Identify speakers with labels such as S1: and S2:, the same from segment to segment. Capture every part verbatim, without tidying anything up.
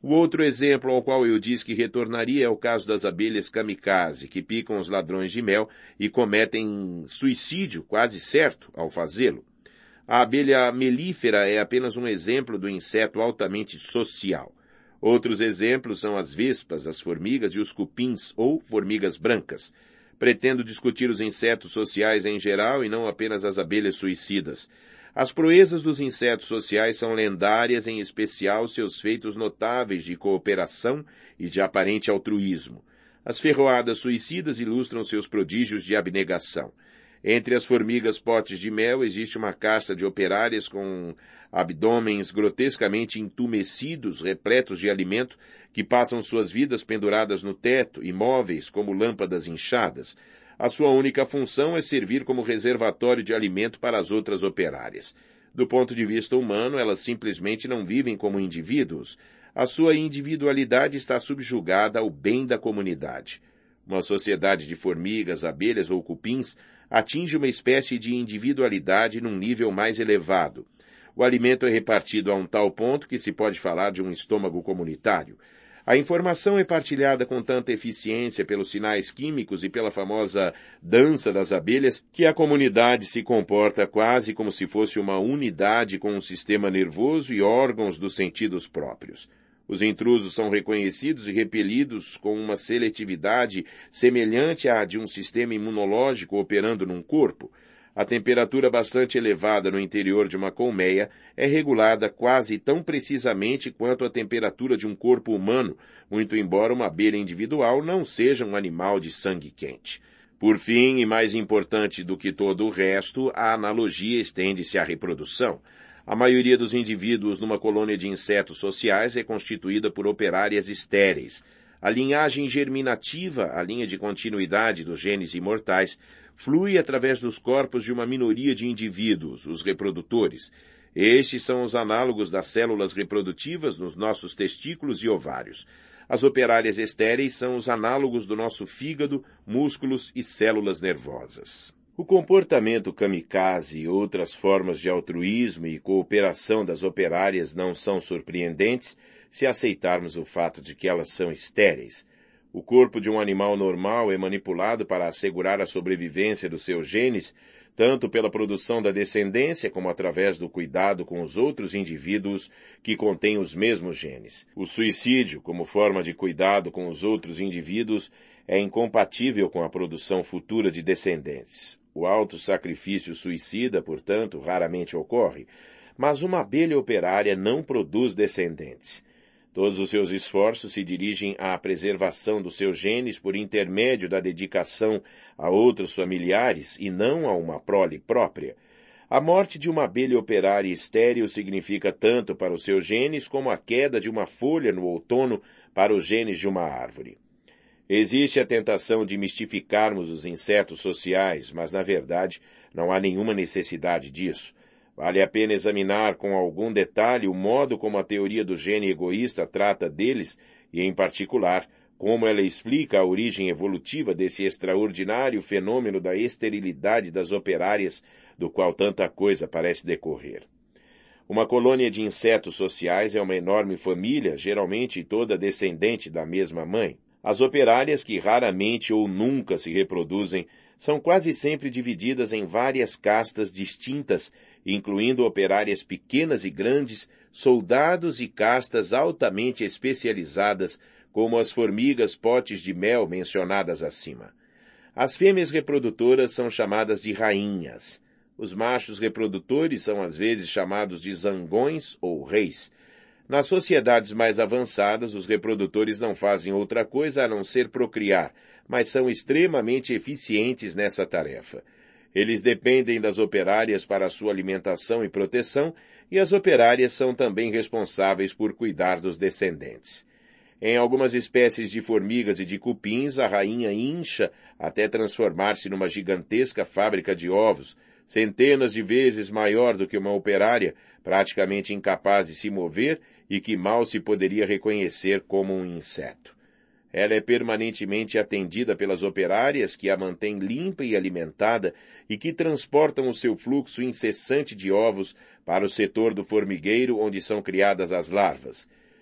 S1: O outro exemplo ao qual eu disse que retornaria é o caso das abelhas kamikaze, que picam os ladrões de mel e cometem suicídio quase certo ao fazê-lo. A abelha melífera é apenas um exemplo do inseto altamente social. Outros exemplos são as vespas, as formigas e os cupins ou formigas brancas. Pretendo discutir os insetos sociais em geral e não apenas as abelhas suicidas. As proezas dos insetos sociais são lendárias, em especial seus feitos notáveis de cooperação e de aparente altruísmo. As ferroadas suicidas ilustram seus prodígios de abnegação. Entre as formigas potes de mel existe uma casta de operárias com abdômenes grotescamente entumecidos, repletos de alimento, que passam suas vidas penduradas no teto, imóveis como lâmpadas inchadas. A sua única função é servir como reservatório de alimento para as outras operárias. Do ponto de vista humano, elas simplesmente não vivem como indivíduos. A sua individualidade está subjugada ao bem da comunidade. Uma sociedade de formigas, abelhas ou cupins atinge uma espécie de individualidade num nível mais elevado. O alimento é repartido a um tal ponto que se pode falar de um estômago comunitário. A informação é partilhada com tanta eficiência pelos sinais químicos e pela famosa dança das abelhas que a comunidade se comporta quase como se fosse uma unidade com um sistema nervoso e órgãos dos sentidos próprios. Os intrusos são reconhecidos e repelidos com uma seletividade semelhante à de um sistema imunológico operando num corpo. A temperatura bastante elevada no interior de uma colmeia é regulada quase tão precisamente quanto a temperatura de um corpo humano, muito embora uma abelha individual não seja um animal de sangue quente. Por fim, e mais importante do que todo o resto, a analogia estende-se à reprodução. A maioria dos indivíduos numa colônia de insetos sociais é constituída por operárias estéreis. A linhagem germinativa, a linha de continuidade dos genes imortais, flui através dos corpos de uma minoria de indivíduos, os reprodutores. Estes são os análogos das células reprodutivas nos nossos testículos e ovários. As operárias estéreis são os análogos do nosso fígado, músculos e células nervosas. O comportamento kamikaze e outras formas de altruísmo e cooperação das operárias não são surpreendentes se aceitarmos o fato de que elas são estéreis. O corpo de um animal normal é manipulado para assegurar a sobrevivência dos seus genes, tanto pela produção da descendência como através do cuidado com os outros indivíduos que contêm os mesmos genes. O suicídio, como forma de cuidado com os outros indivíduos, é incompatível com a produção futura de descendentes. O auto-sacrifício suicida, portanto, raramente ocorre, mas uma abelha operária não produz descendentes. Todos os seus esforços se dirigem à preservação dos seus genes por intermédio da dedicação a outros familiares e não a uma prole própria. A morte de uma abelha operária estéril significa tanto para os seus genes como a queda de uma folha no outono para os genes de uma árvore. Existe a tentação de mistificarmos os insetos sociais, mas, na verdade, não há nenhuma necessidade disso. Vale a pena examinar com algum detalhe o modo como a teoria do gene egoísta trata deles e, em particular, como ela explica a origem evolutiva desse extraordinário fenômeno da esterilidade das operárias, do qual tanta coisa parece decorrer. Uma colônia de insetos sociais é uma enorme família, geralmente toda descendente da mesma mãe. As operárias, que raramente ou nunca se reproduzem, são quase sempre divididas em várias castas distintas, incluindo operárias pequenas e grandes, soldados e castas altamente especializadas, como as formigas potes de mel mencionadas acima. As fêmeas reprodutoras são chamadas de rainhas. Os machos reprodutores são às vezes chamados de zangões ou reis. Nas sociedades mais avançadas, os reprodutores não fazem outra coisa a não ser procriar, mas são extremamente eficientes nessa tarefa. Eles dependem das operárias para a sua alimentação e proteção, e as operárias são também responsáveis por cuidar dos descendentes. Em algumas espécies de formigas e de cupins, a rainha incha até transformar-se numa gigantesca fábrica de ovos, centenas de vezes maior do que uma operária, praticamente incapaz de se mover e que mal se poderia reconhecer como um inseto. Ela é permanentemente atendida pelas operárias que a mantêm limpa e alimentada e que transportam o seu fluxo incessante de ovos para o setor do formigueiro onde são criadas as larvas.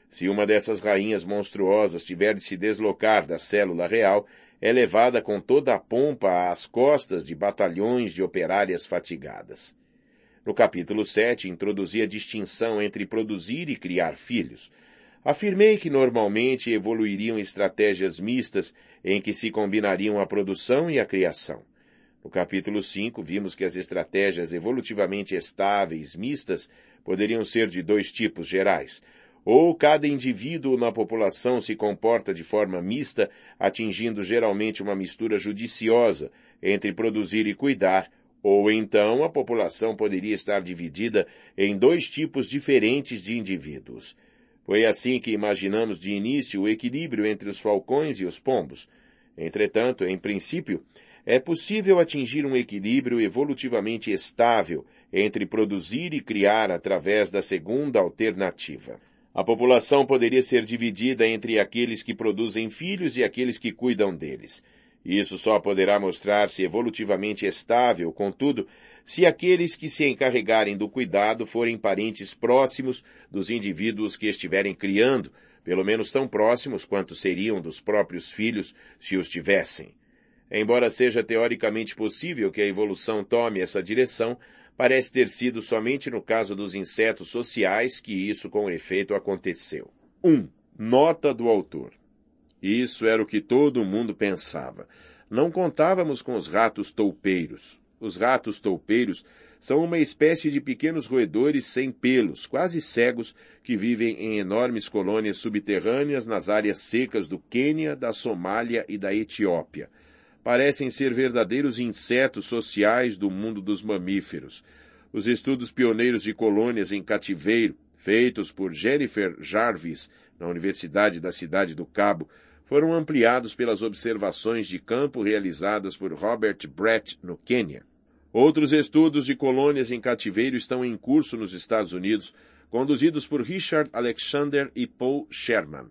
S1: Se uma dessas rainhas monstruosas tiver de se deslocar da célula real, é levada com toda a pompa às costas de batalhões de operárias fatigadas. No capítulo sete, introduzi a distinção entre produzir e criar filhos. Afirmei que normalmente evoluiriam estratégias mistas em que se combinariam a produção e a criação. No capítulo cinco, vimos que as estratégias evolutivamente estáveis mistas poderiam ser de dois tipos gerais. Ou cada indivíduo na população se comporta de forma mista, atingindo geralmente uma mistura judiciosa entre produzir e cuidar, ou então a população poderia estar dividida em dois tipos diferentes de indivíduos. Foi assim que imaginamos de início o equilíbrio entre os falcões e os pombos. Entretanto, em princípio, é possível atingir um equilíbrio evolutivamente estável entre produzir e criar através da segunda alternativa. A população poderia ser dividida entre aqueles que produzem filhos e aqueles que cuidam deles. Isso só poderá mostrar-se evolutivamente estável, contudo, se aqueles que se encarregarem do cuidado forem parentes próximos dos indivíduos que estiverem criando, pelo menos tão próximos quanto seriam dos próprios filhos se os tivessem. Embora seja teoricamente possível que a evolução tome essa direção, parece ter sido somente no caso dos insetos sociais que isso com efeito aconteceu. um. Nota do autor. Isso era o que todo mundo pensava. Não contávamos com os ratos toupeiros. Os ratos toupeiros são uma espécie de pequenos roedores sem pelos, quase cegos, que vivem em enormes colônias subterrâneas nas áreas secas do Quênia, da Somália e da Etiópia. Parecem ser verdadeiros insetos sociais do mundo dos mamíferos. Os estudos pioneiros de colônias em cativeiro, feitos por Jennifer Jarvis, na Universidade da Cidade do Cabo, foram ampliados pelas observações de campo realizadas por Robert Brett, no Quênia. Outros estudos de colônias em cativeiro estão em curso nos Estados Unidos, conduzidos por Richard Alexander e Paul Sherman.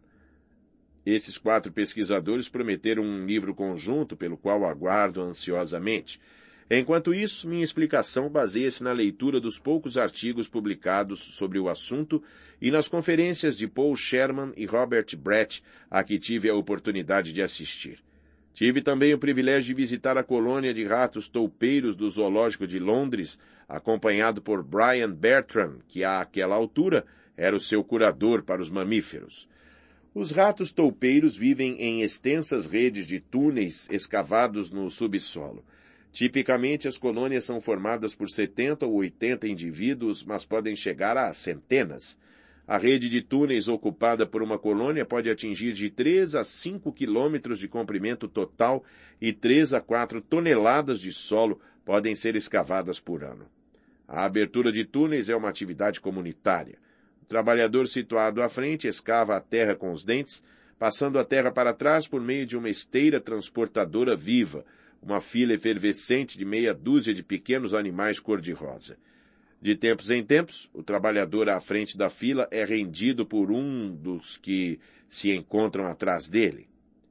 S1: Esses quatro pesquisadores prometeram um livro conjunto pelo qual aguardo ansiosamente. Enquanto isso, minha explicação baseia-se na leitura dos poucos artigos publicados sobre o assunto e nas conferências de Paul Sherman e Robert Brett, a que tive a oportunidade de assistir. Tive também o privilégio de visitar a colônia de ratos toupeiros do Zoológico de Londres, acompanhado por Brian Bertram, que àquela altura era o seu curador para os mamíferos. Os ratos toupeiros vivem em extensas redes de túneis escavados no subsolo. Tipicamente, as colônias são formadas por setenta ou oitenta indivíduos, mas podem chegar a centenas. A rede de túneis ocupada por uma colônia pode atingir de três a cinco quilômetros de comprimento total e três a quatro toneladas de solo podem ser escavadas por ano. A abertura de túneis é uma atividade comunitária. O trabalhador situado à frente escava a terra com os dentes, passando a terra para trás por meio de uma esteira transportadora viva, uma fila efervescente de meia dúzia de pequenos animais cor-de-rosa. De tempos em tempos, o trabalhador à frente da fila é rendido por um dos que se encontram atrás dele.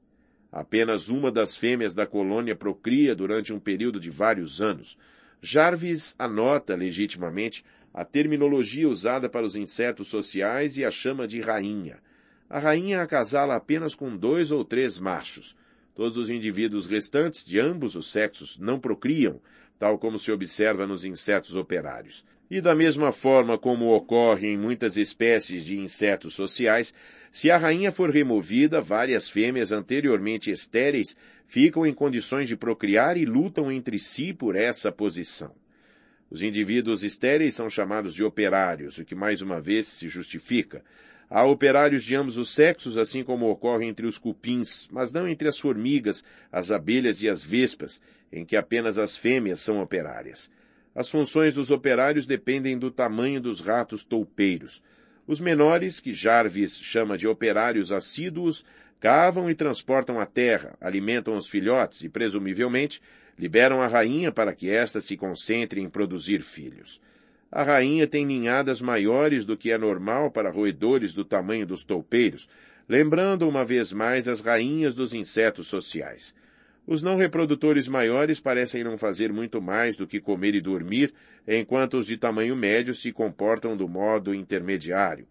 S1: Apenas uma das fêmeas da colônia procria durante um período de vários anos. Jarvis anota legitimamente a terminologia usada para os insetos sociais e a chama de rainha. A rainha acasala apenas com dois ou três machos. Todos os indivíduos restantes de ambos os sexos não procriam, tal como se observa nos insetos operários. E da mesma forma como ocorre em muitas espécies de insetos sociais, se a rainha for removida, várias fêmeas anteriormente estéreis ficam em condições de procriar e lutam entre si por essa posição. Os indivíduos estéreis são chamados de operários, o que mais uma vez se justifica. Há operários de ambos os sexos, assim como ocorre entre os cupins, mas não entre as formigas, as abelhas e as vespas, em que apenas as fêmeas são operárias. As funções dos operários dependem do tamanho dos ratos toupeiros. Os menores, que Jarvis chama de operários assíduos, cavam e transportam a terra, alimentam os filhotes e, presumivelmente, liberam a rainha para que ésta se concentre em produzir filhos. A rainha tem ninhadas maiores do que é normal para roedores do tamanho dos toupeiros, lembrando uma vez mais as rainhas dos insetos sociais. Os não reprodutores maiores parecem não fazer muito mais do que comer e dormir, enquanto os de tamanho médio se comportam do modo intermediário.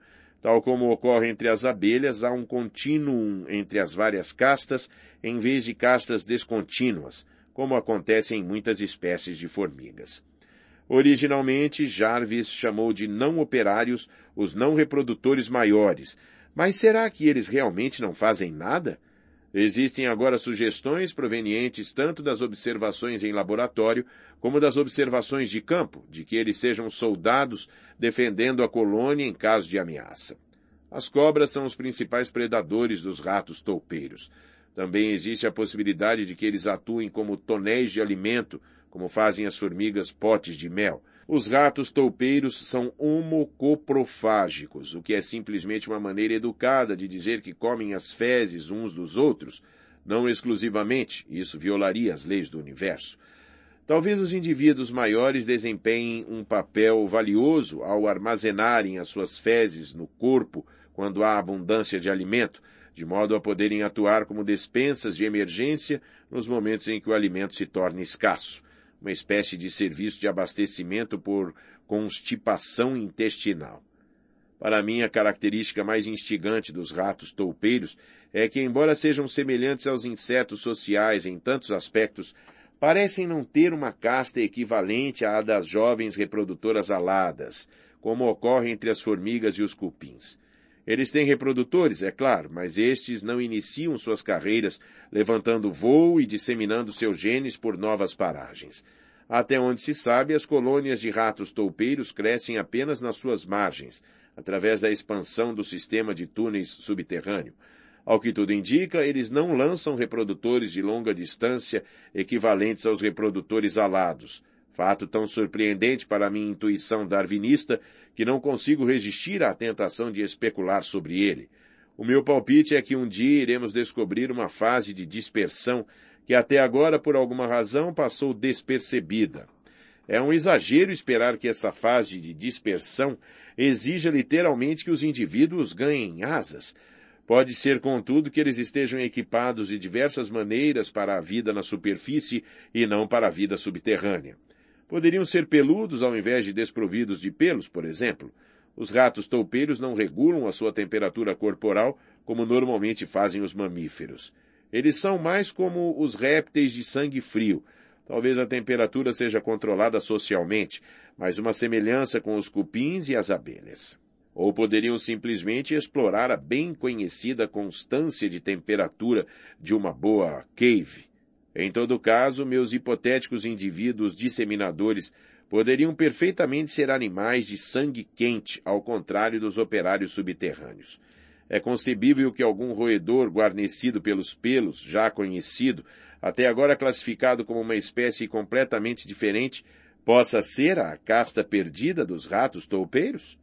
S1: Tal como ocorre entre as abelhas, há um contínuo entre as várias castas, em vez de castas descontínuas, como acontece em muitas espécies de formigas. Originalmente, Jarvis chamou de não operários os não reprodutores maiores, mas será que eles realmente não fazem nada? Existem agora sugestões provenientes tanto das observações em laboratório como das observações de campo, de que eles sejam soldados defendendo a colônia em caso de ameaça. As cobras são os principais predadores dos ratos toupeiros. Também existe a possibilidade de que eles atuem como tonéis de alimento, como fazem as formigas potes de mel. Os ratos toupeiros são homocoprofágicos, o que é simplesmente uma maneira educada de dizer que comem as fezes uns dos outros, não exclusivamente, isso violaria as leis do universo. Talvez os indivíduos maiores desempenhem um papel valioso ao armazenarem as suas fezes no corpo quando há abundância de alimento, de modo a poderem atuar como despensas de emergência nos momentos em que o alimento se torna escasso, uma espécie de serviço de abastecimento por constipação intestinal. Para mim, a característica mais instigante dos ratos toupeiros é que, embora sejam semelhantes aos insetos sociais em tantos aspectos, parecem não ter uma casta equivalente à das jovens reprodutoras aladas, como ocorre entre as formigas e os cupins. Eles têm reprodutores, é claro, mas estes não iniciam suas carreiras levantando voo e disseminando seus genes por novas paragens. Até onde se sabe, as colônias de ratos toupeiros crescem apenas nas suas margens, através da expansão do sistema de túneis subterrâneo. Ao que tudo indica, eles não lançam reprodutores de longa distância equivalentes aos reprodutores alados, fato tão surpreendente para a minha intuição darwinista que não consigo resistir à tentação de especular sobre ele. O meu palpite é que um dia iremos descobrir uma fase de dispersão que até agora, por alguma razão, passou despercebida. É um exagero esperar que essa fase de dispersão exija literalmente que os indivíduos ganhem asas. Pode ser, contudo, que eles estejam equipados de diversas maneiras para a vida na superfície e não para a vida subterrânea. Poderiam ser peludos ao invés de desprovidos de pelos, por exemplo. Os ratos toupeiros não regulam a sua temperatura corporal como normalmente fazem os mamíferos. Eles são mais como os répteis de sangue frio. Talvez a temperatura seja controlada socialmente, mas uma semelhança com os cupins e as abelhas. Ou poderiam simplesmente explorar a bem conhecida constância de temperatura de uma boa cave. Em todo caso, meus hipotéticos indivíduos disseminadores poderiam perfeitamente ser animais de sangue quente, ao contrário dos operários subterrâneos. É concebível que algum roedor guarnecido pelos pelos, já conhecido, até agora classificado como uma espécie completamente diferente, possa ser a casta perdida dos ratos toupeiros?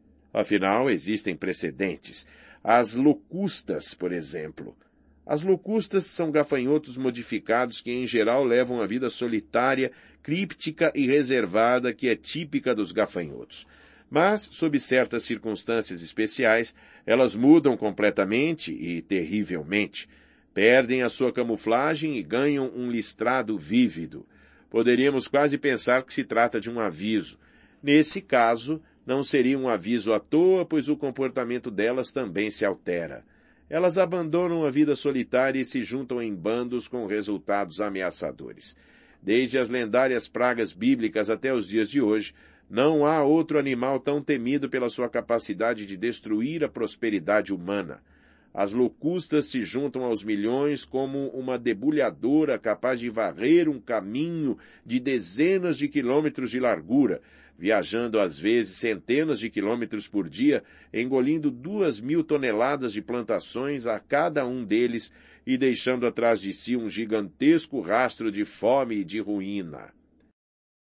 S1: Afinal, existem precedentes. As locustas, por exemplo. As locustas são gafanhotos modificados que, em geral, levam a vida solitária, críptica e reservada que é típica dos gafanhotos. Mas, sob certas circunstâncias especiais, elas mudam completamente e terrivelmente. Perdem a sua camuflagem e ganham um listrado vívido. Poderíamos quase pensar que se trata de um aviso. Nesse caso, não seria um aviso à toa, pois o comportamento delas também se altera. Elas abandonam a vida solitária e se juntam em bandos com resultados ameaçadores. Desde as lendárias pragas bíblicas até os dias de hoje, não há outro animal tão temido pela sua capacidade de destruir a prosperidade humana. As locustas se juntam aos milhões como uma debulhadora capaz de varrer um caminho de dezenas de quilômetros de largura, viajando às vezes centenas de quilômetros por dia, engolindo duas mil toneladas de plantações a cada um deles e deixando atrás de si um gigantesco rastro de fome e de ruína.